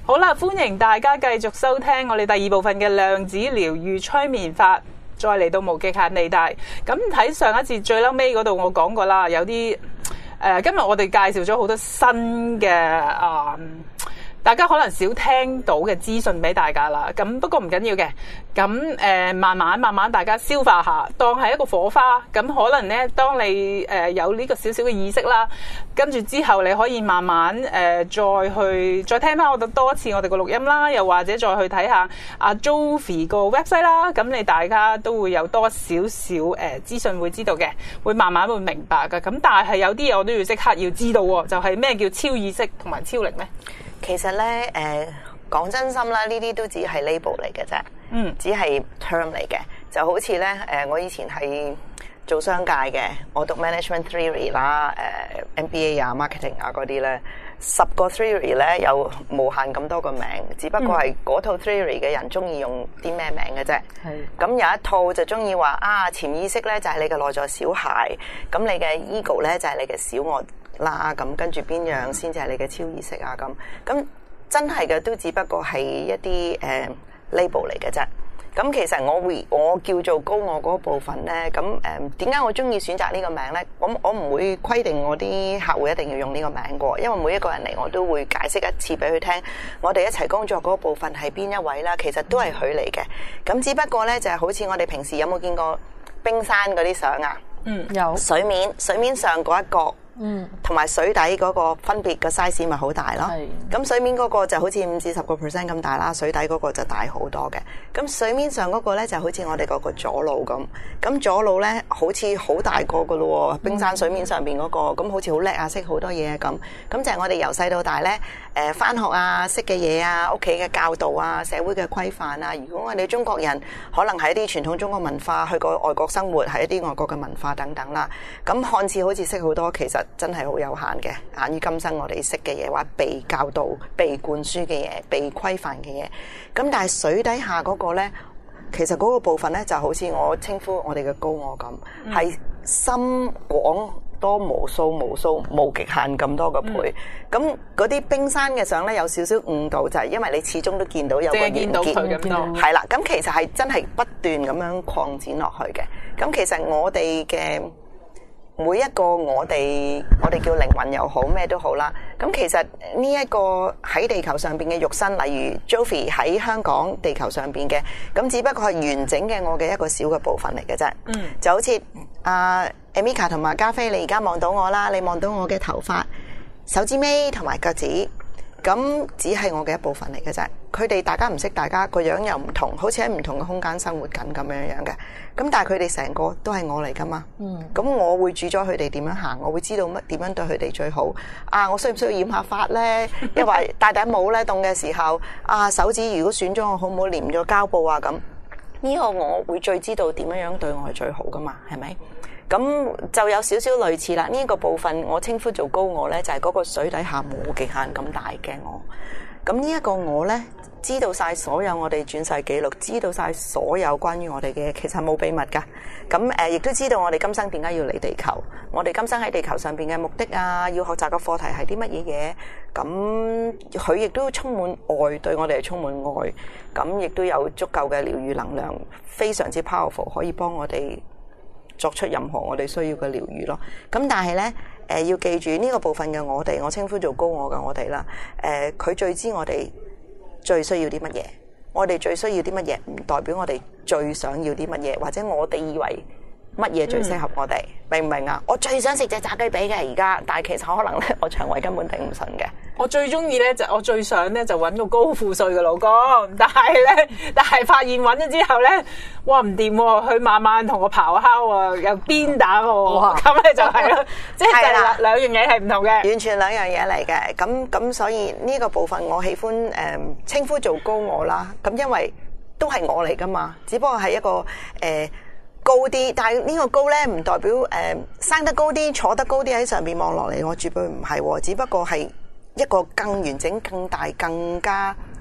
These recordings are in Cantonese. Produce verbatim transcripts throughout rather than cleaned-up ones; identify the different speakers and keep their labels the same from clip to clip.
Speaker 1: 好啦，歡迎大家繼續收聽我哋第二部分嘅量子療癒催眠法，再嚟到無極限地帶。咁睇上一節最嬲尾嗰度，我講過啦，有啲誒、呃，今日我哋介紹咗好多新嘅啊。呃大家可能少聽到嘅資訊俾大家啦，咁不過唔緊要嘅，咁誒、呃、慢慢慢慢大家消化下，當係一個火花，咁可能呢，當你誒、呃、有呢個少少嘅意識啦，跟住之後你可以慢慢誒、呃、再去再聽翻我哋多一次我哋個錄音啦，又或者再去睇下阿 Jovi 個 website 啦，咁你大家都會有多少少誒資訊會知道嘅，會慢慢會明白㗎，咁但係有啲嘢我都要即刻要知道喎，就係、是、咩叫超意識同埋超靈呢？
Speaker 2: 其實咧，誒、呃、講真心啦，呢啲都只係 label 嚟嘅啫，嗯，只係 term 嚟嘅。就好似咧，誒、呃、我以前係做商界嘅，我讀 management theory 啦，誒、呃、M B A 啊、marketing 啊嗰啲咧，十個 theory 咧有無限咁多個名，只不過係嗰套 theory 嘅人中意用啲咩名嘅啫。係、嗯。咁有一套就中意話啊，潛意識咧就係你嘅內在小孩，咁你嘅 ego 咧就係你嘅小我。啦，咁跟住邊樣先至係你嘅超意識啊？咁咁真係嘅都只不過係一啲誒、呃、label 嚟嘅啫。咁其實我會我叫做高我嗰部分咧，咁誒點解我中意選擇呢個名咧？我我唔會規定我啲客戶一定要用呢個名嘅，因為每一個人嚟我都會解釋一次俾佢聽，我哋一齊工作嗰部分係邊一位啦。其實都係佢嚟嘅。咁只不過咧就係、是、好似我哋平時有冇見過冰山嗰啲相啊？嗯，有水面水面上嗰一角。嗯，同埋水底嗰個分別個 size 咪好大咯。係，咁水面嗰個就好似五至十個 percent 咁大啦，水底嗰個就大好多嘅。咁水面上嗰個咧就好似我哋嗰個左腦咁，咁左腦咧好似好大個噶咯，冰山水面上邊嗰個，咁好似好叻啊，識好多嘢咁。咁就係我哋由細到大咧，誒返學啊，識嘅嘢啊，屋企嘅教導啊，社會嘅規範啊。如果我哋中國人可能係一啲傳統中國文化，去過外國生活，係一啲外國嘅文化等等啦。咁看似好似識好多，其實真係好有限嘅，限於今生我哋識嘅嘢，或者被教導、被灌輸嘅嘢、被規範嘅嘢。咁但係水底下嗰個呢，其實嗰個部分呢，就好似我稱呼我哋嘅高我咁，係、嗯、深廣多無數無數無極限咁多個倍。咁嗰啲冰山嘅相呢，有少少誤導，就係、是、因為你始終都見到有個見到佢咁多，係啦。咁其實係真係不斷咁樣擴展落去嘅。咁其實我哋嘅每一個我哋我哋叫靈魂又好咩都好啦，咁其實呢一個喺地球上邊嘅肉身，例如 Jovi 喺香港地球上邊嘅，咁只不過係完整嘅我嘅一個小嘅部分嚟嘅啫。嗯，就好似阿 Emika 同埋加菲，你而家望到我啦，你望到我嘅頭髮、手指尾同埋腳趾，咁只係我嘅一部分嚟嘅啫。佢哋大家唔識，大家個樣又唔同，好似喺唔同嘅空間生活緊咁樣樣嘅。咁但係佢哋成個都係我嚟噶嘛。嗯。咁我會主宰佢哋點樣行，我會知道乜點樣對佢哋最好。啊，我需唔需要染下髮咧？因為戴頂帽咧，凍嘅時候，啊手指如果損咗，我好唔好黏咗膠布啊？咁呢個我會最知道點樣樣對我係最好噶嘛？係咪？咁就有少少類似啦。呢、這個部分我稱呼做高我咧，就係、是、嗰個水底下無極限咁大嘅我。咁呢一個我咧，知道晒所有我哋轉世記錄，知道晒所有關於我哋嘅，其實冇秘密噶。咁誒，亦、呃、都知道我哋今生點解要嚟地球，我哋今生喺地球上邊嘅目的啊，要學習嘅課題係啲乜嘢嘢。咁佢亦都充滿愛，對我哋係充滿愛。咁亦都有足夠嘅療癒能量，非常之 powerful，可以幫我哋作出任何我哋需要嘅療癒咯。咁但係咧，誒要記住呢個部分嘅我哋，我稱呼做高我嘅我哋啦。誒，佢最知我哋最需要啲乜嘢，我哋最需要啲乜嘢，唔代表我哋最想要啲乜嘢，或者我哋以為乜嘢最適合我哋，明唔明啊？我最想食隻炸雞髀嘅而家，但係其實可能咧，我腸胃根本頂唔順嘅。
Speaker 1: 我最中意咧就我最想咧就揾個高富帥嘅老公，但係咧但係發現揾咗之後咧，哇唔掂喎，佢慢慢同我咆哮啊，又鞭打我，咁咧就係咯，即係就係兩樣嘢係唔同嘅，
Speaker 2: 完全兩樣嘢嚟嘅。咁咁所以呢個部分我喜歡誒稱呼做高我啦。咁因為都係我嚟噶嘛，只不過係一個誒。呃高啲，但係呢個高咧唔代表誒、呃、生得高啲，坐得高啲喺上邊望落嚟，我絕對唔係，只不過係一個更完整、更大、更加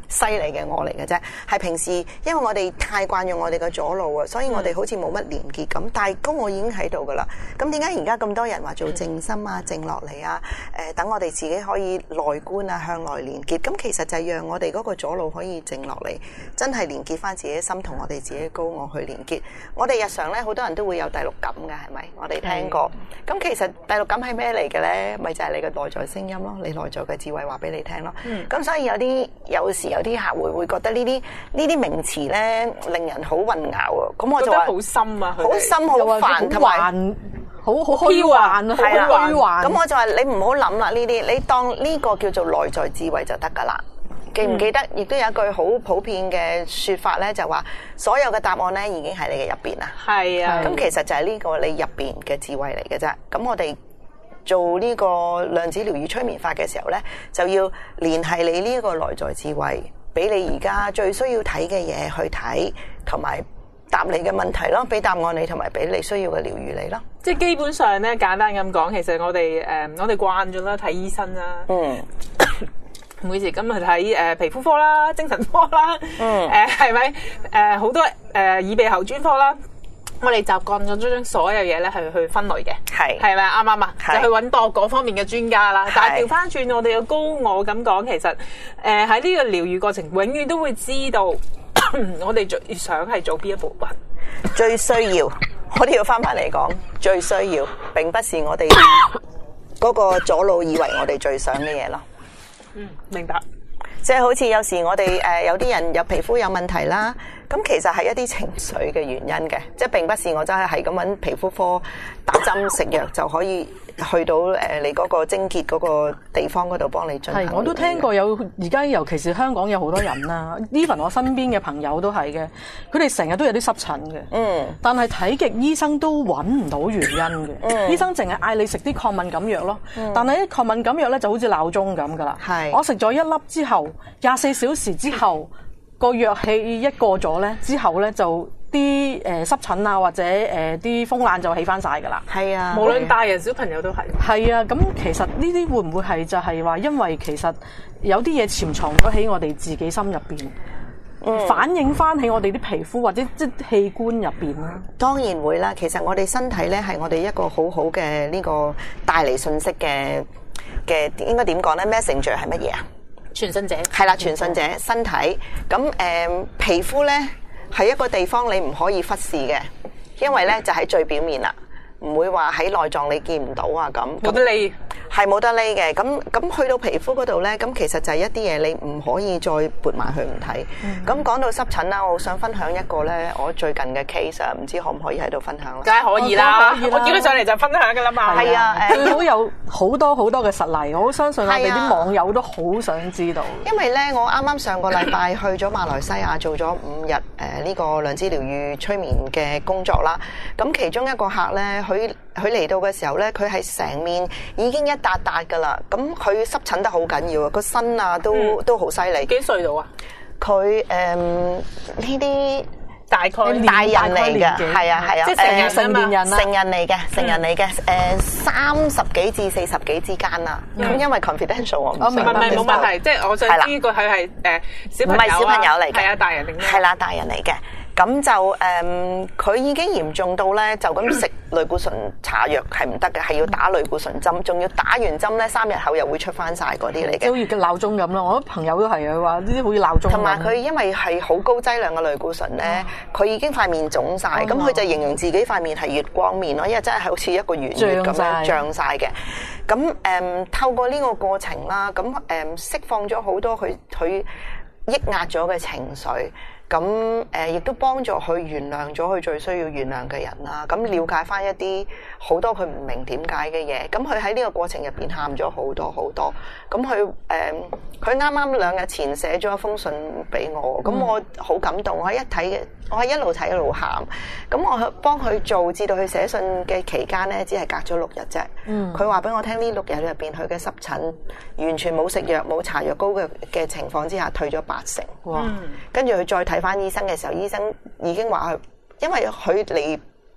Speaker 2: 犀利嘅我嚟嘅啫，係平時因為我哋太慣用我哋嘅左腦啊，所以我哋好似冇乜連結咁。但係高我已經喺度噶啦，咁點解而家咁多人話做靜心啊、靜落嚟啊？誒，等我哋自己可以內觀啊、向內連結。咁其實就係讓我哋嗰個左腦可以靜落嚟，真係連結翻自己心，同我哋自己高我去連結。我哋日常咧好多人都會有第六感嘅，係咪？我哋聽過。咁其實第六感係咩嚟嘅咧？咪就係、是、你嘅內在聲音咯，你內在嘅智慧話俾你聽咯。咁、嗯、所以有啲有時有啲客戶會覺得呢啲呢啲名詞咧令人好混淆啊。咁我就話
Speaker 1: 好深啊，
Speaker 2: 好深好煩，同埋
Speaker 3: 好好虛幻啊，好虛幻。
Speaker 2: 咁我就話你唔好諗啦，呢啲你當呢個叫做內在智慧就得噶啦。記唔記得？亦都有一句好普遍嘅說法咧，就話所有嘅答案咧已經喺你嘅入邊啦。
Speaker 1: 係啊，
Speaker 2: 咁其實就係呢個你入邊嘅智慧嚟嘅啫。咁我哋做呢個量子療愈催眠法嘅時候咧，就要聯繫你呢個內在智慧，俾你而家最需要睇嘅嘢去睇，同埋答你嘅問題咯，俾答案你，同埋俾你需要嘅療愈你咯。
Speaker 1: 即係基本上咧，簡單咁講，其實我哋誒、呃、我哋慣咗啦，睇醫生啦。嗯。每時今日睇誒皮膚科啦、精神科啦，嗯，誒係咪誒好多誒、呃、耳鼻喉專科啦？我哋習慣咗將所有嘢咧係去分類嘅，係係咪啱啱啊？就去揾多嗰方面嘅專家啦。但係調翻轉，我哋嘅高我咁講，其實誒喺呢個療愈過程，永遠都會知道我哋最想係做邊一部分，
Speaker 2: 最需要。我哋要翻翻嚟講，最需要並不是我哋嗰個左腦以為我哋最想嘅嘢咯。
Speaker 1: 嗯，明白。
Speaker 2: 即係好似有時我哋誒有啲人有皮膚有問題啦，咁其實係一啲情緒嘅原因嘅，即係並不是我真係係咁揾皮膚科打針食藥就可以去到誒你嗰個症結嗰個地方嗰度幫你進行。係，
Speaker 3: 我都聽過有而家尤其是香港有好多人啦，even 我身邊嘅朋友都係嘅，佢哋成日都有啲濕疹嘅，嗯，但係睇極醫生都揾唔到原因嘅，嗯，醫生淨係嗌你食啲抗敏感藥咯，嗯，但係啲抗敏感藥咧就好似鬧鐘咁噶啦，係，我食咗一粒之後，廿四小時之後個藥氣一過咗咧，之後咧就啲誒濕疹啊或者誒啲風癩就起翻晒噶啦。係啊，
Speaker 1: 無論大人小朋友都係。
Speaker 3: 係啊，咁其實呢啲會唔會係就係話，因為其實有啲嘢潛藏咗喺我哋自己心入邊，嗯，反映翻喺我哋啲皮膚或者即係器官入邊咧？
Speaker 2: 當然會啦。其實我哋身體咧係我哋一個好好嘅呢個帶嚟信息嘅嘅應該點講咧 ？Messenger 係乜嘢啊？
Speaker 1: 傳信者
Speaker 2: 係啦，傳信者身體咁誒、呃，皮膚咧係一個地方你唔可以忽視嘅，因為咧就喺最表面啦，唔會話喺內臟你見唔到啊咁。
Speaker 1: 冇得匿，
Speaker 2: 係冇得匿嘅。咁咁去到皮膚嗰度咧，咁其實就係一啲嘢你唔可以再撥埋去唔睇。咁、嗯、講到濕疹啦，我好想分享一個咧，我最近嘅 case 啊，唔知可唔可以喺度分享啦？
Speaker 1: 梗係可以啦，我叫佢上嚟就分享噶啦嘛。係啊，
Speaker 3: 最好有好多好多嘅實例，我好相信我哋啲網友都好想知道。
Speaker 2: 因為咧，我啱啱上個禮拜去咗馬來西亞做咗五日誒呢個量子療愈催眠嘅工作啦。咁其中一個客咧，佢佢嚟到嘅時候咧，佢係成面已經一笪笪噶啦。咁佢濕疹得好緊要啊，個身啊都、嗯、都好犀利。
Speaker 1: 幾歲到啊？
Speaker 2: 佢誒呢啲大概大人嚟嘅，係啊係啊，
Speaker 1: 即係成人成年人啦，
Speaker 2: 成人嚟嘅，成人嚟嘅，誒三十幾至四十幾之間啦。咁因為 confidential 我唔
Speaker 1: 明白，唔係冇問題，即係我想知個佢係誒小朋友啊，
Speaker 2: 唔係小朋友嚟嘅，
Speaker 1: 係啊大人定咩？
Speaker 2: 係啦，大人嚟嘅。咁就誒，佢、嗯、已經嚴重到咧，就咁食類固醇搽藥係唔得嘅，係要打類固醇針，仲要打完針咧，三日後又會出翻晒嗰啲嚟嘅。
Speaker 3: 好似嘅鬧鐘咁咯，我啲朋友都係佢話呢啲好似鬧鐘。
Speaker 2: 同埋佢因為係好高劑量嘅類固醇咧，佢、嗯、已經塊面腫晒，咁、嗯、佢就形容自己塊面係月光面咯，因為真係好似一個圓月咁樣脹晒嘅。咁誒、嗯，透過呢個過程啦，咁誒、嗯、釋放咗好多佢佢抑壓咗嘅情緒。咁誒，亦、呃、都幫助佢原諒咗佢最需要原諒嘅人啦。咁了解翻一啲好多佢唔明點解嘅嘢。咁佢喺呢個過程入邊喊咗好多好多。咁佢誒，佢啱啱兩日前寫咗一封信俾我。咁我好感動，我一睇嘅，我係一路睇一路喊。咁我幫佢做至到佢寫信嘅期間咧，只係隔咗六日啫。嗯。佢話俾我聽，呢六日入邊佢嘅濕疹完全冇食藥冇搽藥膏嘅嘅情況之下退咗八成。哇！跟住佢再睇睇翻醫生嘅時候，醫生已經話佢，因為佢嚟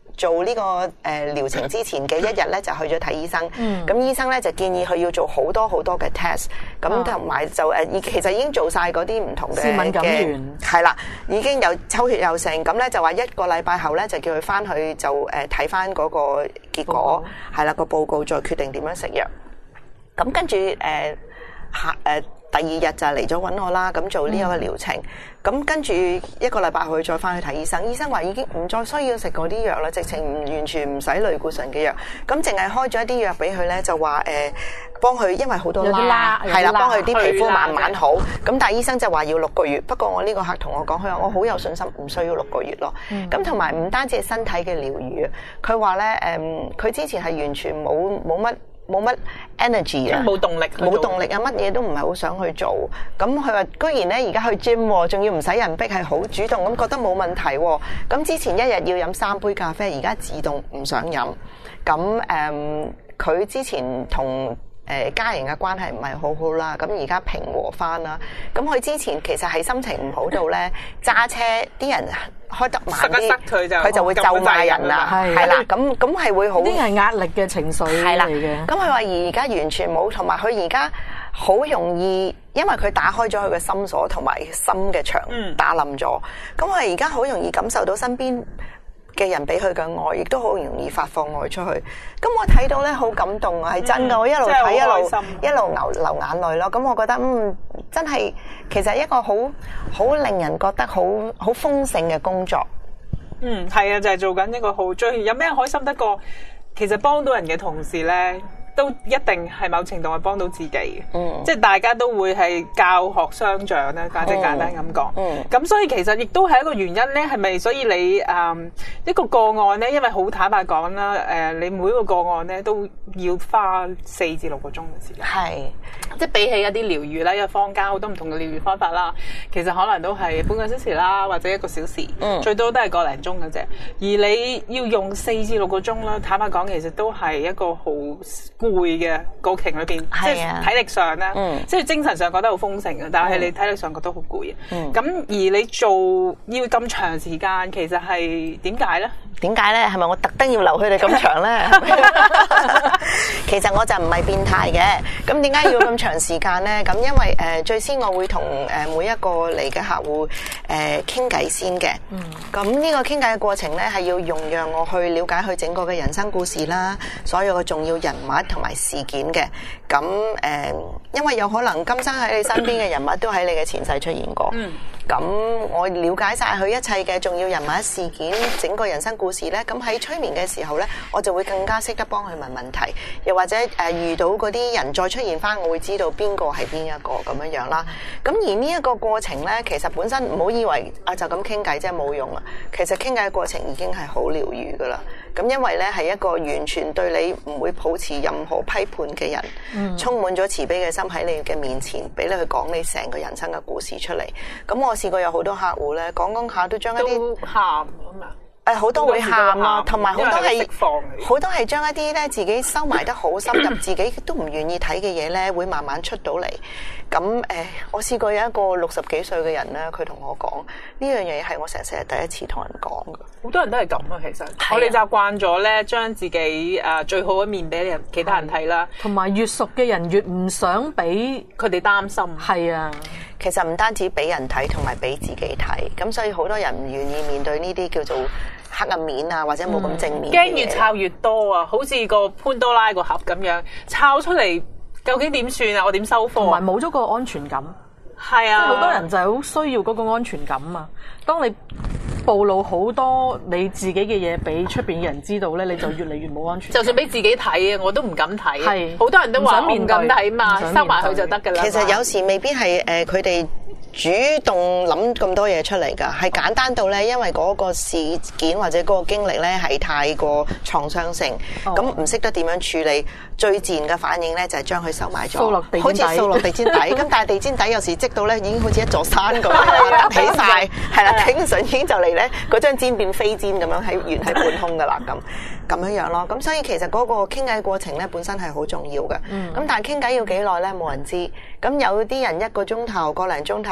Speaker 2: 做呢個誒療程之前嘅一日咧，就去咗睇醫生。咁、嗯、醫生咧就建議佢要做好多好多嘅 test，咁同埋就誒，其實已經做晒嗰啲唔同嘅
Speaker 3: 敏感源，
Speaker 2: 係啦，已經有抽血有成，咁咧就話一個禮拜後咧就叫佢翻去就誒睇翻嗰個結果，係啦個報告再決定點樣食藥。咁跟住誒下誒。第二日就嚟咗揾我啦，咁做呢一個療程，咁、嗯、跟住一個禮拜後再翻去睇醫生，醫生話已經唔再需要食嗰啲藥啦，直情完全唔使類固醇嘅藥，咁淨係開咗一啲藥俾佢咧，就話誒幫佢，因為好多疤，係啦，幫佢啲皮膚慢慢好，咁但係醫生就話要六個月，不過我呢個客同我講，佢話我好有信心，唔需要六個月咯，咁同埋唔單止係身體嘅療愈啊，佢話咧誒，佢、嗯、之前係完全冇冇乜。冇乜 energy 啊，
Speaker 1: 冇動力，
Speaker 2: 冇動力啊，乜嘢都唔係好想去做。咁佢話居然咧而家去 gym， 仲要唔使人逼，係好主動咁覺得冇問題。咁之前一日要飲三杯咖啡，而家自動唔想飲。咁誒，佢、嗯、之前同誒家人嘅關係唔係好好啦，咁而家平和翻啦。咁佢之前其實係心情唔好到咧，揸車啲人開得慢啲，佢就佢就會咒罵人啦，係啦，咁咁係會好。呢啲係壓力嘅情緒嚟嘅。咁佢話而家完全冇，同埋佢而家好容易，因為佢打開咗佢嘅心鎖同埋心嘅牆，打冧咗。咁佢而家好容易感受到身邊嘅人俾佢嘅愛，亦都好容易發放愛出去。咁我睇到咧好感動啊，係真噶！我一路睇一路一路流流眼淚咯。咁我覺得嗯，真係其實一個好好令人覺得好好豐盛嘅工作。
Speaker 1: 嗯，係啊，就係做緊一個好最有咩開心得過，其實幫到人嘅同事咧，都一定係某程度係幫到自己嘅，嗯、即係大家都會係教學相長咧，簡直簡單咁講。咁、嗯、所以其實亦都係一個原因咧，係咪？所以你誒、嗯、一個個案咧，因為好坦白講啦，誒、呃、你每一個個案咧都要花四至六個鐘嘅時間。係，即係比起一啲療愈啦，因為坊間好多唔同嘅療愈方法啦，其實可能都係半個小時啦，或者一個小時，嗯、最多都係個零鐘嘅啫。而你要用四至六個鐘啦，坦白講，其實都係一個好攰嘅過程裏邊，即係體力上咧，嗯、即係精神上覺得好豐盛嘅，但係你體力上覺得好攰嘅。咁、嗯、而你做要咁長時間，其實係點解咧？
Speaker 2: 點解咧？係咪我特登要留佢哋咁長咧？其實我就唔係變態嘅。咁點解要咁長時間咧？咁因為誒、呃、最先我會同誒每一個嚟嘅客戶誒傾偈先嘅。咁呢、嗯、個傾偈嘅過程咧，係要容讓我去了解佢整個嘅人生故事啦，所有嘅重要人物同埋事件嘅。咁誒、呃，因為有可能今生喺你身邊嘅人物都喺你嘅前世出現過。嗯咁我了解晒佢一切嘅重要人物事件，整個人生故事咧，咁喺催眠嘅時候咧，我就會更加識得幫佢問問題，又或者誒、呃、遇到嗰啲人再出現翻，我會知道邊個係邊一個咁樣樣啦。咁而呢一個過程咧，其實本身唔好以為啊就咁傾偈即係冇用啊，其實傾偈嘅過程已經係好療愈噶啦。咁因為咧係一個完全對你唔會抱持任何批判嘅人，嗯、充滿咗慈悲嘅心喺你嘅面前，俾你去講你成個人生嘅故事出嚟。咁我試過有好多客戶咧，講講下都將一啲
Speaker 1: 喊啊嘛。
Speaker 2: 誒好多會喊啊，同埋好多係好多係將一啲咧自己收埋得好深入，自己都唔願意睇嘅嘢咧，會慢慢出到嚟。咁誒、呃，我試過有一個六十幾歲嘅人咧，佢同我講呢樣嘢係我成世係第一次同人講嘅。
Speaker 1: 好多人都係咁啊，其實我哋習慣咗咧，將自己誒最好嘅面俾人其他人睇啦，
Speaker 3: 同埋越熟嘅人越唔想俾
Speaker 1: 佢哋擔心。
Speaker 3: 係啊，
Speaker 2: 其實唔單止俾人睇，同埋俾自己睇。咁所以好多人唔願意面對呢啲叫做黑暗面啊，或者冇咁正面嘅嘢。
Speaker 1: 驚越抄越多啊，好似個潘多拉個盒咁樣，抄出嚟究竟點算啊？我點收貨？
Speaker 3: 同埋冇咗個安全感。
Speaker 1: 係啊，
Speaker 3: 好多人就係好需要嗰個安全感啊。當你暴露好多你自己嘅嘢俾出邊嘅人知道咧，你就越嚟越冇安全感。
Speaker 1: 就算俾自己睇啊，我都唔敢睇。係，好多人都話唔敢睇嘛，收埋佢就得㗎啦。
Speaker 2: 其實有時未必係誒佢哋主動諗咁多嘢出嚟㗎，係簡單到咧，因為嗰個事件或者嗰個經歷咧係太過創傷性，咁唔識得點樣處理，最自然嘅反應咧就係將佢收埋咗，好似掃落地氈底。咁但係地氈底有時積到咧已經好似一座山咁樣凸起晒，係啦，頂順已經就嚟咧嗰張氈變飛氈咁樣喺懸喺半空㗎啦，咁咁樣樣咯。咁所以其實嗰個傾偈過程咧本身係好重要嘅。咁、嗯、但係傾偈要幾耐咧冇人知。咁有啲人一個鐘頭、個零鐘頭。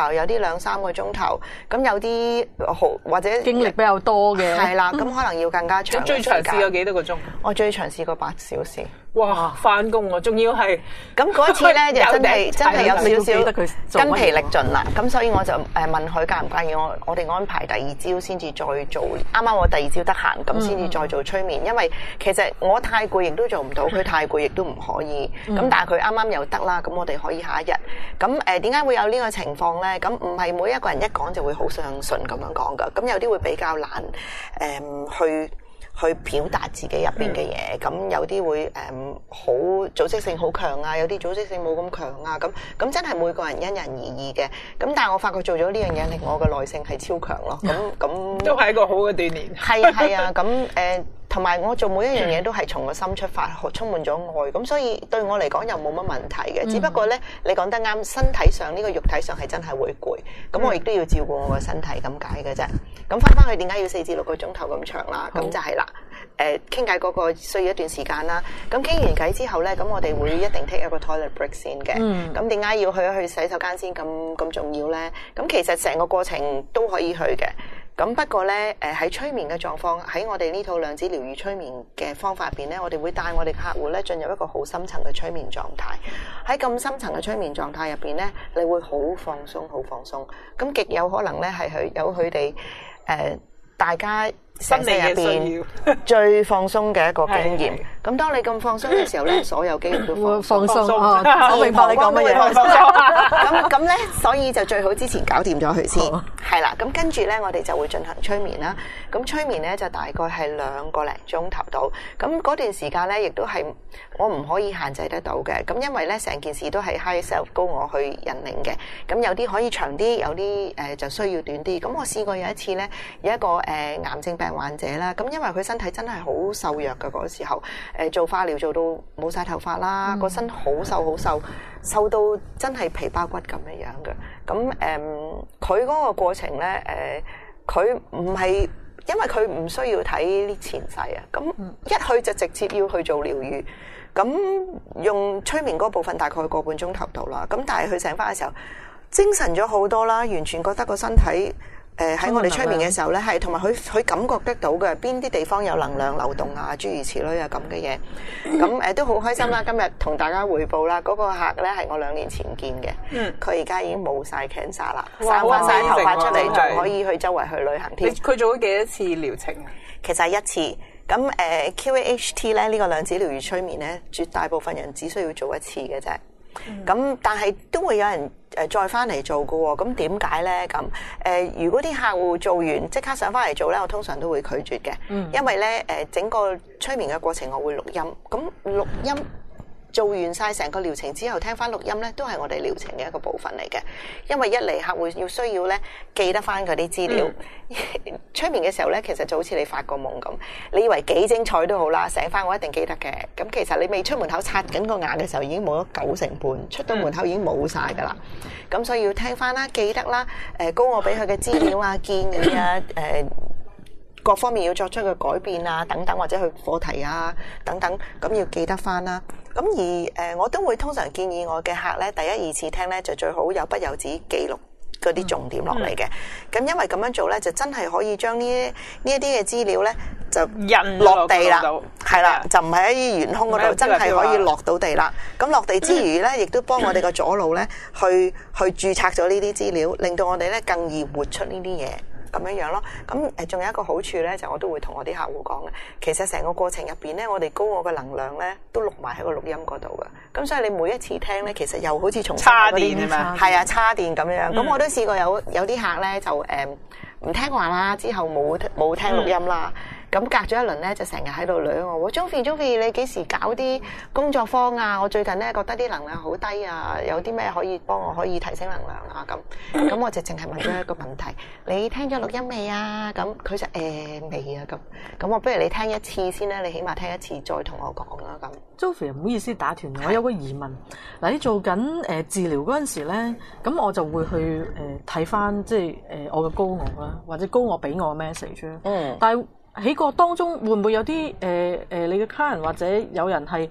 Speaker 2: 頭，有啲兩三個鐘頭，咁有啲好或者
Speaker 3: 經歷比較多嘅，
Speaker 2: 係啦，咁可能要更加長。
Speaker 1: 最長試過幾多個鐘？
Speaker 2: 我最長試過八小時。
Speaker 1: 哇！翻工喎，仲要係
Speaker 2: 咁嗰一次咧，就真係真係有少少筋疲力盡啦。咁所以我就誒問佢介唔介意我我哋安排第二朝先至再做。啱啱我第二朝得閒，咁先至再做催眠。因為其實我太攰亦都做唔到，佢太攰亦都唔可以。咁但係佢啱啱又得啦，咁我哋可以下一日。咁誒點解會有呢個情況咧？咁唔係每一個人一講就會好相信咁樣講㗎。咁有啲會比較難誒去。去表達自己入邊嘅嘢，咁、嗯、有啲會誒好、嗯、組織性好強啊，有啲組織性冇咁強啊，咁咁真係每個人因人而異嘅。咁但係我發覺做咗呢樣嘢，令我嘅耐性係超強咯。咁咁
Speaker 1: 都係一個好嘅鍛鍊。
Speaker 2: 係啊係啊，咁誒同埋我做每一樣嘢都係從個心出發，充滿咗愛，咁所以對我嚟講又冇乜問題嘅。嗯、只不過咧，你講得啱，身體上呢、呢個肉體上係真係會攰，咁我亦都要照顧我個身體咁解嘅啫。咁翻翻去點解要四至六個鐘頭咁長啦？咁就係啦。誒傾偈嗰個需要一段時間啦，咁傾完偈之後咧，咁我哋會一定 take 一個 toilet break 先嘅。咁點解要去一去洗手間先咁咁重要咧？咁其實成個過程都可以去嘅。咁不過咧，誒喺催眠嘅狀況，喺我哋呢套量子療愈催眠嘅方法入邊咧，我哋會帶我哋客戶咧進入一個好深層嘅催眠狀態。喺咁深層嘅催眠狀態入邊咧，你會好放鬆，好放鬆。咁極有可能咧係佢有佢哋誒大家心理入邊最放鬆嘅一個經驗。咁當你咁放鬆嘅時候咧，所有肌肉都放鬆。
Speaker 3: 我明白你講乜嘢。
Speaker 2: 咁咁咧，所以就最好之前搞掂咗佢先。係啦，咁跟住咧，我哋就會進行催眠啦。咁催眠咧就大概係兩個零鐘頭到。咁嗰段時間咧，亦都係我唔可以限制得到嘅。咁因為咧，成件事都係 high self 高我去引領嘅。咁有啲可以長啲，有啲誒就需要短啲。咁我試過有一次咧，有一個誒癌症病患者啦。咁因為佢身體真係好瘦弱嘅嗰個時候。誒做化療做到冇晒頭髮啦，個、嗯、身好瘦好瘦，瘦到真係皮包骨咁樣樣嘅。咁誒，佢、嗯、嗰個過程咧，誒佢唔係因為佢唔需要睇啲前世啊。咁一去就直接要去做療愈，咁用催眠嗰部分大概個半鐘頭到啦。咁但係佢醒翻嘅時候，精神咗好多啦，完全覺得個身體。誒喺、呃、我哋催眠嘅時候咧，係同埋佢佢感覺得到嘅邊啲地方有能量流動啊，諸如此類啊咁嘅嘢。咁誒、呃、都好開心啦！今日同大家匯報啦，嗰、那個客咧係我兩年前見嘅。嗯，佢而家已經冇晒 cancer 啦，生翻晒頭髮出嚟，仲可以去周圍去旅行添。佢
Speaker 1: 做咗幾多次療程啊？
Speaker 2: 其實係一次。咁誒、呃、Q A H T 咧呢、這個量子療愈催眠咧，絕大部分人只需要做一次嘅啫。咁、嗯、但係都會有人誒再翻嚟做嘅喎，咁點解咧？咁誒、呃，如果啲客戶做完即刻上翻嚟做咧，我通常都會拒絕嘅，嗯、因為咧誒整個催眠嘅過程我會錄音，咁錄音做完晒成個療程之後，聽翻錄音咧都係我哋療程嘅一個部分嚟嘅，因為一嚟客戶要需要咧記得翻嗰啲資料，嗯、催眠嘅時候咧其實就好似你發個夢咁，你以為幾精彩都好啦，醒翻我一定記得嘅，咁其實你未出門口刷緊個眼嘅時候已經冇咗九成半，出到門口已經冇晒噶啦，咁所以要聽翻啦，記得啦，誒高我俾佢嘅資料啊、建議啊，誒、呃。各方面要作出嘅改變啊，等等或者去課題啊，等等，咁要記得翻啦。咁而誒、呃，我都會通常建議我嘅客咧，第一二次聽咧就最好有筆有紙記錄嗰啲重點落嚟嘅。咁、嗯、因為咁樣做咧，就真係可以將呢呢一啲嘅資料咧就印落地啦，係啦，就唔係喺懸空嗰度，真係可以落到地啦。咁落地之餘咧，亦都幫我哋個左腦咧去去註冊咗呢啲資料，令到我哋咧更易活出呢啲嘢。咁樣樣咯，咁誒仲有一個好處咧，就我都會同我啲客戶講嘅。其實成個過程入邊咧，我哋高我嘅能量咧，都錄埋喺個錄音嗰度嘅。咁所以你每一次聽咧，其實又好似重新
Speaker 1: 插電啊嘛，
Speaker 2: 係啊，插電咁樣。咁、嗯、我都試過有有啲客咧就誒唔、嗯、聽話啦，之後冇冇聽錄音啦。咁、嗯、隔咗一輪咧，就成日喺度捋我。Jovi Jovi，你幾時搞啲工作坊啊？我最近咧覺得啲能量好低啊，有啲咩可以幫我可以提升能量啊？咁咁、嗯、我就淨係問咗一個問題：你聽咗錄音未啊？咁佢就誒未、欸、啊。咁咁我不如你聽一次先啦，你起碼聽一次再同我講啦。咁
Speaker 3: Jovi 唔好意思打斷，我有個疑問。嗱，你做緊誒治療嗰陣時咧，咁我就會去誒睇翻即係誒我嘅高我啦，或者高我俾我嘅 message 啦。嗯，但係喺個當中會唔會有啲誒誒你嘅 client 或者有人係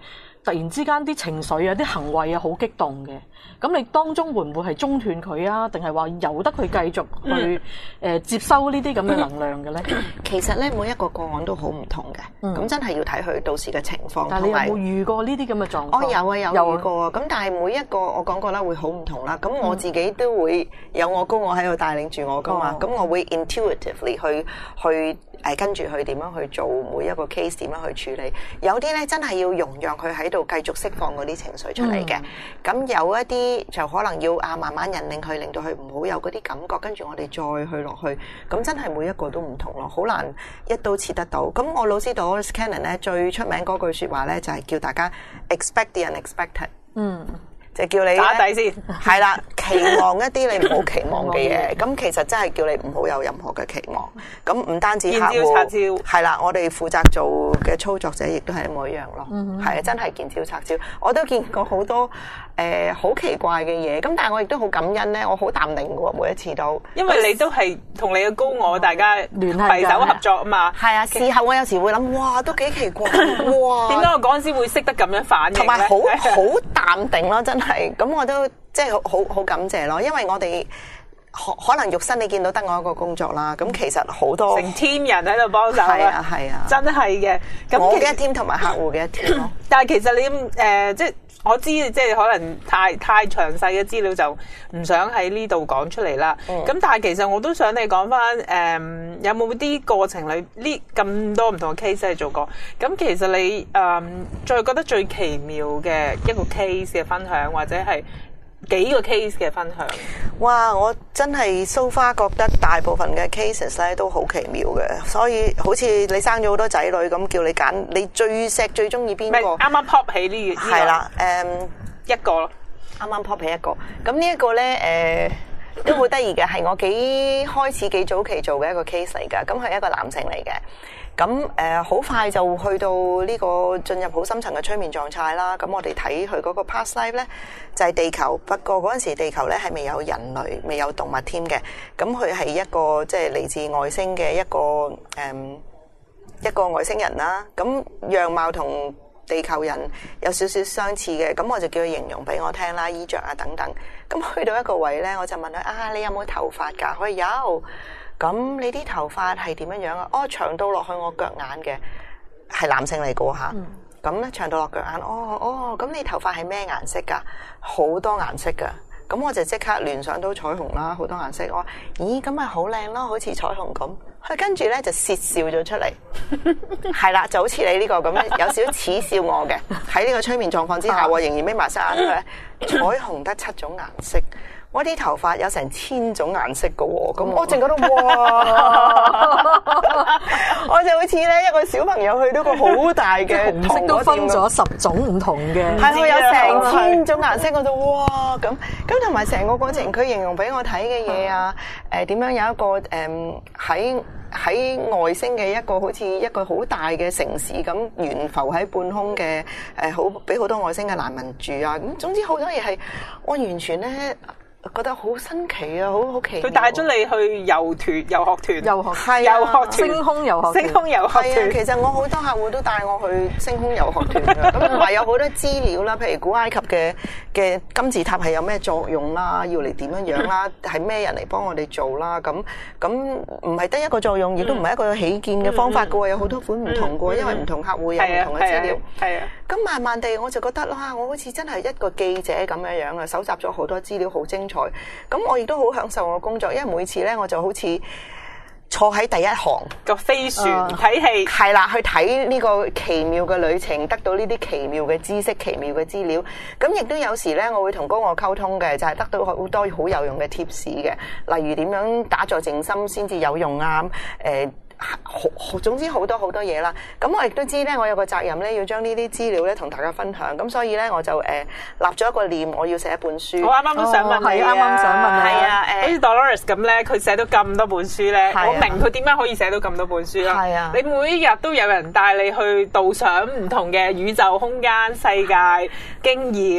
Speaker 3: 突然之間啲情緒啊、啲行為啊好激動嘅，咁你當中會唔會係中斷佢啊？定係話由得佢繼續去誒、嗯呃、接收呢啲咁嘅能量嘅咧？
Speaker 2: 其實咧，每一個個案都好唔同嘅，咁、嗯、真係要睇佢到時嘅情況。
Speaker 3: 但係你有冇遇過呢啲咁嘅狀況？
Speaker 2: 我有啊，有遇過啊。咁但係每一個我講過啦，會好唔同啦。咁我自己都會有我高我喺度帶領住我噶嘛。咁、哦、我會 intuitively 去去。誒跟住佢點樣去做每一個 case， 點樣去處理。有啲咧真係要容讓佢喺度繼續釋放嗰啲情緒出嚟嘅。咁、嗯、有一啲就可能要啊慢慢引領佢，令到佢唔好有嗰啲感覺。跟住我哋再去落去。咁真係每一個都唔同咯，好難一刀切得到。咁我老師 Dolores Cannon 咧最出名嗰句説話咧就係、是、叫大家 expect the unexpected。嗯。就叫你
Speaker 1: 打底先，
Speaker 2: 係啦，期望一啲你唔好期望嘅嘢，咁其實真係叫你唔好有任何嘅期望。咁唔單止客戶，係啦，我哋負責做嘅操作者亦都係一模一樣咯。係啊，真係見招拆招。我都見過好多誒好奇怪嘅嘢，咁但係我亦都好感恩咧，我好淡定嘅喎，每一次都。因為你都係同你嘅高我大家聯攜手合作啊嘛。係啊，事後我有時會諗，哇，都幾奇怪，哇！點解我嗰陣時會識得咁樣反應咧？同埋好好淡定咯，真係。係，咁我都即係好好好感謝咯，因為我哋可可能肉身你見到得我一個工作啦，咁其實好多成 team 人喺度幫手，係啊係啊，真係嘅。咁我嘅一 team 同埋客戶嘅一 team 咯。但係其實你誒、呃、即係我知，即係可能太太詳細嘅資料就唔想喺呢度講出嚟啦。咁、嗯、但係其實我都想你講翻誒，有冇啲過程裏呢咁多唔同嘅 case 係做過？咁其實你誒、呃、最覺得最奇妙嘅一個 case 嘅分享，或者係幾個 case 嘅分享？哇！我真係 so far 覺得大部分嘅 cases 咧都好奇妙嘅，所以好似你生咗好多仔女咁，叫你揀你最錫最中意邊個？啱啱 pop 起呢個係啦，誒、um, 一個咯，啱啱 pop 起一個。咁呢一個咧誒、呃、都好得意嘅，係我幾開始幾早期做嘅一個 case 嚟㗎。咁係一個男性嚟嘅。咁誒好快就去到呢個進入好深層嘅催眠狀態啦。咁我哋睇佢嗰個 past life 咧，就係地球。不過嗰陣時地球咧係未有人類、未有動物添嘅。咁佢係一個即係嚟自外星嘅一個誒、嗯、一個外星人啦。咁樣貌同地球人有少少相似嘅。咁我就叫佢形容俾我聽啦，衣着啊等等。咁去到一個位咧，我就問佢啊，你有冇頭髮㗎？佢有。咁你啲頭髮係點樣樣啊？哦，長到落去我腳眼嘅，係男性嚟嘅吓。咁咧、嗯、長到落腳眼，哦哦，咁你頭髮係咩顏色㗎？好多顏色㗎。咁我就即刻聯想到彩虹啦，好多顏色。我話咦，咁咪好靚咯，好似彩虹咁。佢跟住咧就竊笑咗出嚟，係啦，就好似你呢個咁樣，有少少恥笑我嘅。喺呢個催眠狀況之下，我仍然眯埋晒眼佢。彩虹得七種顏色。我啲頭髮有成千種顏色㗎喎，咁我淨覺得哇！我就好似咧一個小朋友去到個好大嘅紅色都分咗十種唔同嘅，係我有成千種顏色，我就哇咁咁，同埋成個過程佢形容俾我睇嘅嘢啊，誒點樣有一個誒喺喺外星嘅一個好似一個好大嘅城市咁懸浮喺半空嘅誒好俾好多外星嘅難民住啊，咁總之好多嘢係我完全咧。覺得好新奇啊，好好奇妙。佢帶咗你去遊團、遊學團、遊學係遊學團、星空遊學團、星空遊學團。係啊，其實我好多客戶都帶我去星空遊學團嘅。咁同埋有好多資料啦，譬如古埃及嘅嘅金字塔係有咩作用啦，要嚟點樣樣啦，係咩人嚟幫我哋做啦？咁咁唔係得一個作用，亦都唔係一個起建嘅方法嘅喎，有好多款唔同嘅喎，因為唔同客戶有唔同嘅資料。係啊。咁慢慢地我就覺得啦，我好似真係一個記者咁樣樣啊，搜集咗好多資料，好精彩。咁我亦都好享受我嘅工作，因為每次咧我就好似坐喺第一行個飛船睇戲，係啦，去睇呢個奇妙嘅旅程，得到呢啲奇妙嘅知識、奇妙嘅資料。咁亦都有時咧，我會同高我溝通嘅，就係、是、得到好多好有用嘅 tips 嘅，例如點樣打坐靜心先至有用啊，誒、呃。好，總之好多好多嘢啦。咁我亦都知咧，我有個責任咧，要將呢啲資料咧同大家分享。咁所以咧，我就誒、呃、立咗一個念，我要寫一本書。我啱啱都想問你啊，啱啱想問你係啊，誒，好似 Dolores 咁咧，佢寫到咁多本書咧，我明佢點樣可以寫到咁多本書啦。係啊，你每一日都有人帶你去導賞唔同嘅宇宙空間世界經驗。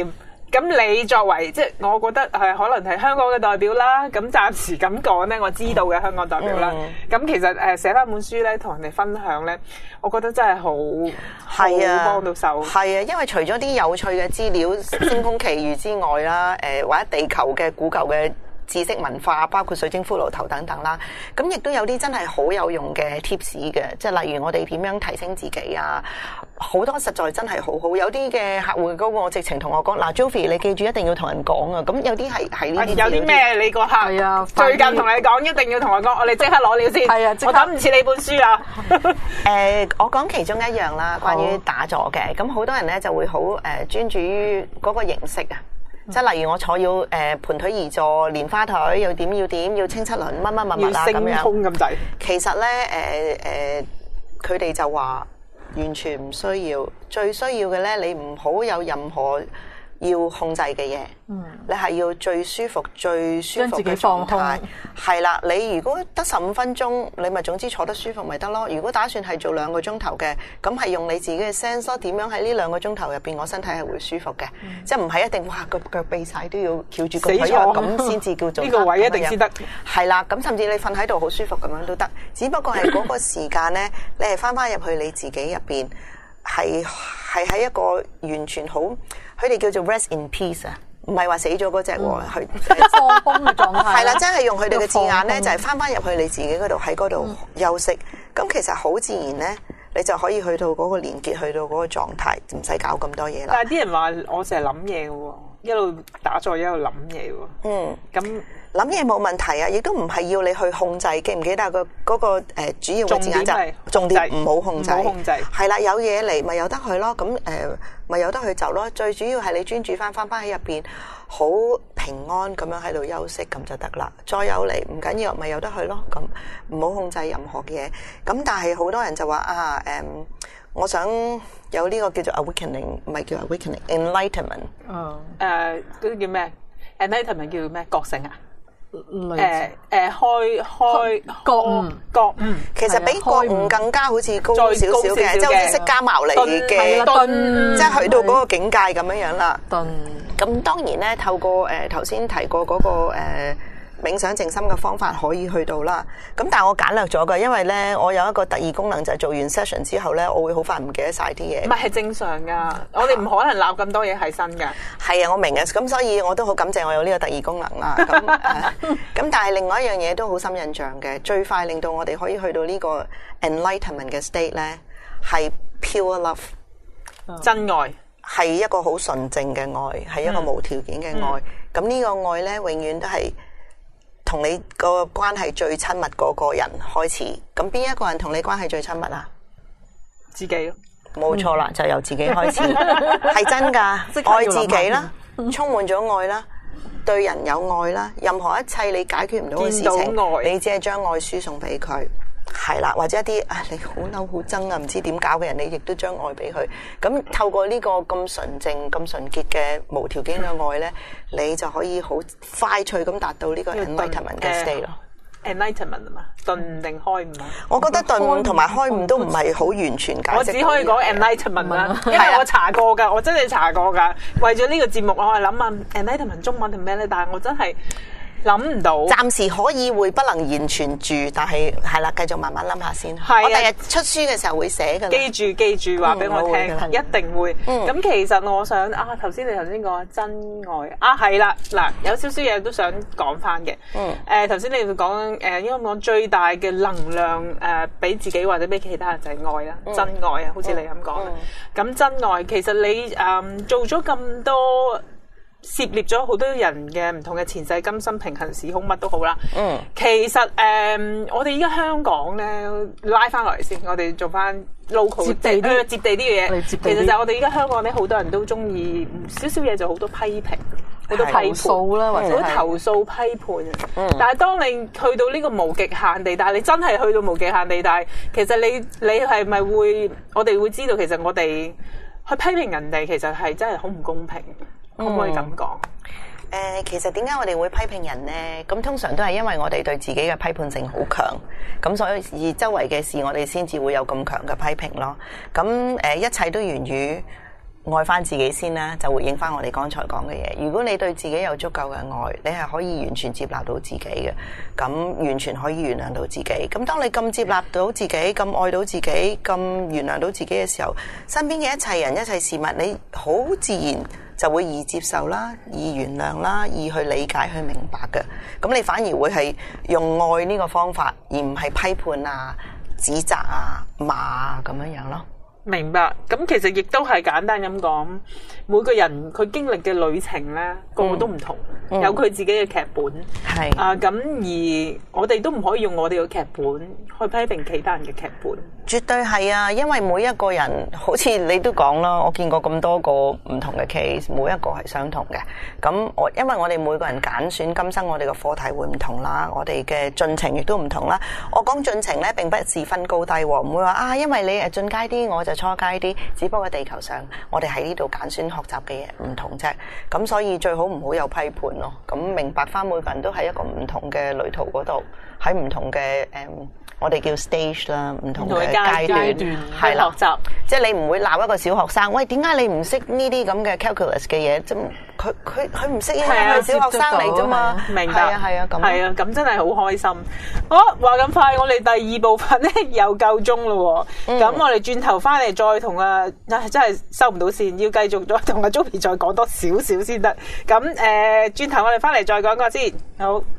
Speaker 1: 咁你作為即係我覺得係可能係香港嘅代表啦，咁暫時咁講咧，我知道嘅香港代表啦。咁、嗯、其實誒寫翻本書咧，同人哋分享咧，我覺得真係好係啊，幫到手。
Speaker 2: 係啊，因為除咗啲有趣嘅資料、星空奇遇之外啦，誒或者地球嘅古舊嘅知識文化，包括水晶骷髏頭等等啦，咁亦都有啲真係好有用嘅 tips 嘅，即係例如我哋點樣提升自己啊，好多實在真係好好。有啲嘅客戶嗰個直情同我講，嗱 Jovi 你記住一定要同人講啊，咁有啲係係呢啲。有
Speaker 1: 啲咩你個客係啊？最近同你講一定要同我講，我哋即刻攞料先。係啊，我等唔切你本書啊。
Speaker 2: 誒、呃，我講其中一樣啦，關於打坐嘅，咁好多人咧就會好誒專注於嗰個形式啊。即係例如我坐要誒盤腿而坐，蓮花腿又點要點要清七輪乜乜乜乜啊咁樣。
Speaker 1: 要升空咁滯。
Speaker 2: 其實咧誒誒，佢、呃、哋就話完全唔需要，最需要嘅咧，你唔好有任何要控制嘅嘢。嗯，你係要最舒服、最舒服嘅狀態。係啦，你如果得十五分鐘，你咪總之坐得舒服咪得咯。如果打算係做兩個鐘頭嘅，咁係用你自己嘅 sense 點樣喺呢兩個鐘頭入邊，我身體係會舒服嘅。嗯、即係唔係一定哇個腳痹晒都要翹住個腿咁先至叫做呢個位一定先得。係啦，咁甚至你瞓喺度好舒服咁樣都得。只不過係嗰個時間咧，你係翻翻入去你自己入邊，係係喺一個完全好，佢哋叫做 rest in peace 啊。唔係話死咗嗰隻喎，去
Speaker 3: 放空嘅狀態。
Speaker 2: 係啦，真係用佢哋嘅字眼咧，就係翻翻入去你自己嗰度，喺嗰度休息。咁、嗯、其實好自然咧，你就可以去到嗰個連結，去到嗰個狀態，唔使搞咁多嘢啦。
Speaker 1: 但係啲人話我成日諗嘢嘅喎，一路打坐一路諗嘢喎。嗯，咁。
Speaker 2: 諗嘢冇問題啊，亦都唔係要你去控制，記唔記得個嗰個誒主要嘅字眼就重點唔好控制，係啦，有嘢嚟咪由得佢咯，咁誒咪由得佢走咯。最主要係你專注翻翻翻喺入邊，好平安咁樣喺度休息咁就得啦。再有嚟唔緊要，咪由得佢咯。咁唔好控制任何嘅嘢。咁但係好多人就話啊誒、嗯，我想有呢個叫做 awakening， 唔係叫 awakening，enlightenment。嗯
Speaker 1: 誒嗰啲叫咩 ？enlightenment 叫咩？覺醒啊？誒誒、呃、開開覺悟覺悟，
Speaker 2: 其實比覺悟更加好似高少少嘅，即係好似釋迦牟尼嘅頓，即係去到嗰個境界咁樣樣啦。頓咁當然咧，透過誒頭先提過嗰、那個誒。呃冥想靜心嘅方法可以去到啦，咁但係我簡略咗㗎，因為咧我有一個特異功能就係做完 session 之後咧，我會好快唔記得晒啲嘢。
Speaker 1: 唔係係正常㗎，我哋唔可能鬧咁多嘢喺身㗎。
Speaker 2: 係啊，我明嘅，咁所以我都好感謝我有呢個特異功能啦。咁咁、呃、但係另外一樣嘢都好深印象嘅，最快令到我哋可以去到呢個 enlightenment 嘅 state 咧，係 pure love，
Speaker 1: 真愛，
Speaker 2: 係一個好純正嘅愛，係一個無條件嘅愛。咁呢、嗯、個愛咧，永遠都係同你個關係最親密嗰個人開始，咁邊一個人同你關係最親密啊？
Speaker 1: 自己咯，
Speaker 2: 冇錯啦，就由自己開始，係真噶，愛自己啦，充滿咗愛啦，對人有愛啦，任何一切你解決唔到嘅事情，你只係將愛輸送俾佢。係啦，或者一啲啊，你好嬲好憎啊，唔知點搞嘅人，你亦都將愛俾佢。咁透過呢個咁純正、咁純潔嘅無條件嘅愛咧，你就可以好快脆咁達到呢個 enlightenment 嘅 state 咯。
Speaker 1: enlightenment 啊嘛，頓定開悟啊？
Speaker 2: 我覺得頓悟同埋開悟都唔係好完全解釋。
Speaker 1: 我只可以講 enlightenment 啦，因為我查過㗎，我真係查過㗎。為咗呢個節目，我係諗下 enlightenment 中文係咩咧？但係我真係諗唔到，
Speaker 2: 暫時可以會不能完全住，但係係啦，繼續慢慢諗下先。係、啊、我第日出書嘅時候會寫㗎。記
Speaker 1: 住記住，話俾我聽，嗯、一定會。咁、嗯、其實我想啊，頭先你頭先講真愛啊，係啦，嗱，有少少嘢都想講翻嘅。嗯。誒頭先你講誒，應該講最大嘅能量誒，俾、呃、自己或者俾其他人就係愛啦，嗯、真愛啊，好似你咁講啦。咁、嗯嗯、真愛其實你誒、嗯、做咗咁多。涉獵咗好多人嘅唔同嘅前世今生平行時空乜都好啦。嗯，其實誒、嗯，我哋而家香港咧拉翻落嚟先，我哋做翻 local 接地啲、呃、接地啲嘅嘢。其實就係我哋而家香港咧，好多人都中意少少嘢就好多批評，好多批判啦，或者好多投訴批判。嗯，但係當你去到呢個無極限地帶，你真係去到無極限地帶，其實你你係咪會？我哋會知道，其實我哋去批評人哋，其實係真係好唔公平。可唔可以咁講？誒、
Speaker 2: 嗯呃，其實點解我哋會批評人呢？咁通常都係因為我哋對自己嘅批判性好強，咁所以而周圍嘅事我哋先至會有咁強嘅批評咯。咁誒、呃，一切都源於愛翻自己先啦，就回應翻我哋剛才講嘅嘢。如果你對自己有足夠嘅愛，你係可以完全接納到自己嘅，咁完全可以原諒到自己。咁當你咁接納到自己，咁愛到自己，咁原諒到自己嘅時候，身邊嘅一切人、一切事物，你好自然就會易接受啦，易原諒啦，易去理解、去明白嘅。咁你反而會係用愛呢個方法，而唔係批判啊、指責啊、罵啊咁樣樣咯。
Speaker 1: 明白，咁其實亦都係簡單咁講，每個人佢經歷嘅旅程咧，個個都唔同，嗯、有佢自己嘅劇本。係、嗯、啊，咁而我哋都唔可以用我哋嘅劇本去批評其他人嘅劇本。
Speaker 2: 絕對係啊，因為每一個人好似你都講啦，我見過咁多個唔同嘅 case，每一個係相同嘅。咁我因為我哋每個人揀選今生我哋嘅課題會唔同啦，我哋嘅進程亦都唔同啦。我講進程咧並不是分高低，唔會話啊，因為你誒進階啲，我就初階啲，只不過地球上我哋喺呢度揀選學習嘅嘢唔同啫。咁所以最好唔好有批判咯。咁明白翻每個人都喺一個唔同嘅旅途嗰度，喺唔同嘅誒。嗯我哋叫 stage 啦，唔同嘅階段
Speaker 1: 係啦，學習，
Speaker 2: 即係你唔會鬧一個小學生，喂，點解你唔識呢啲咁嘅 calculus 嘅嘢？即佢佢佢唔識，因為佢小學生嚟啫嘛。
Speaker 1: 明白，
Speaker 2: 係啊係啊，咁
Speaker 1: 係啊，咁真係好開心。好，話咁快，我哋第二部分咧又夠鐘咯。咁、嗯、我哋轉頭翻嚟再同啊，真係收唔到線，要繼續再同阿 Joby 再講多少少先得。咁誒，轉頭我哋翻嚟再講個先，好。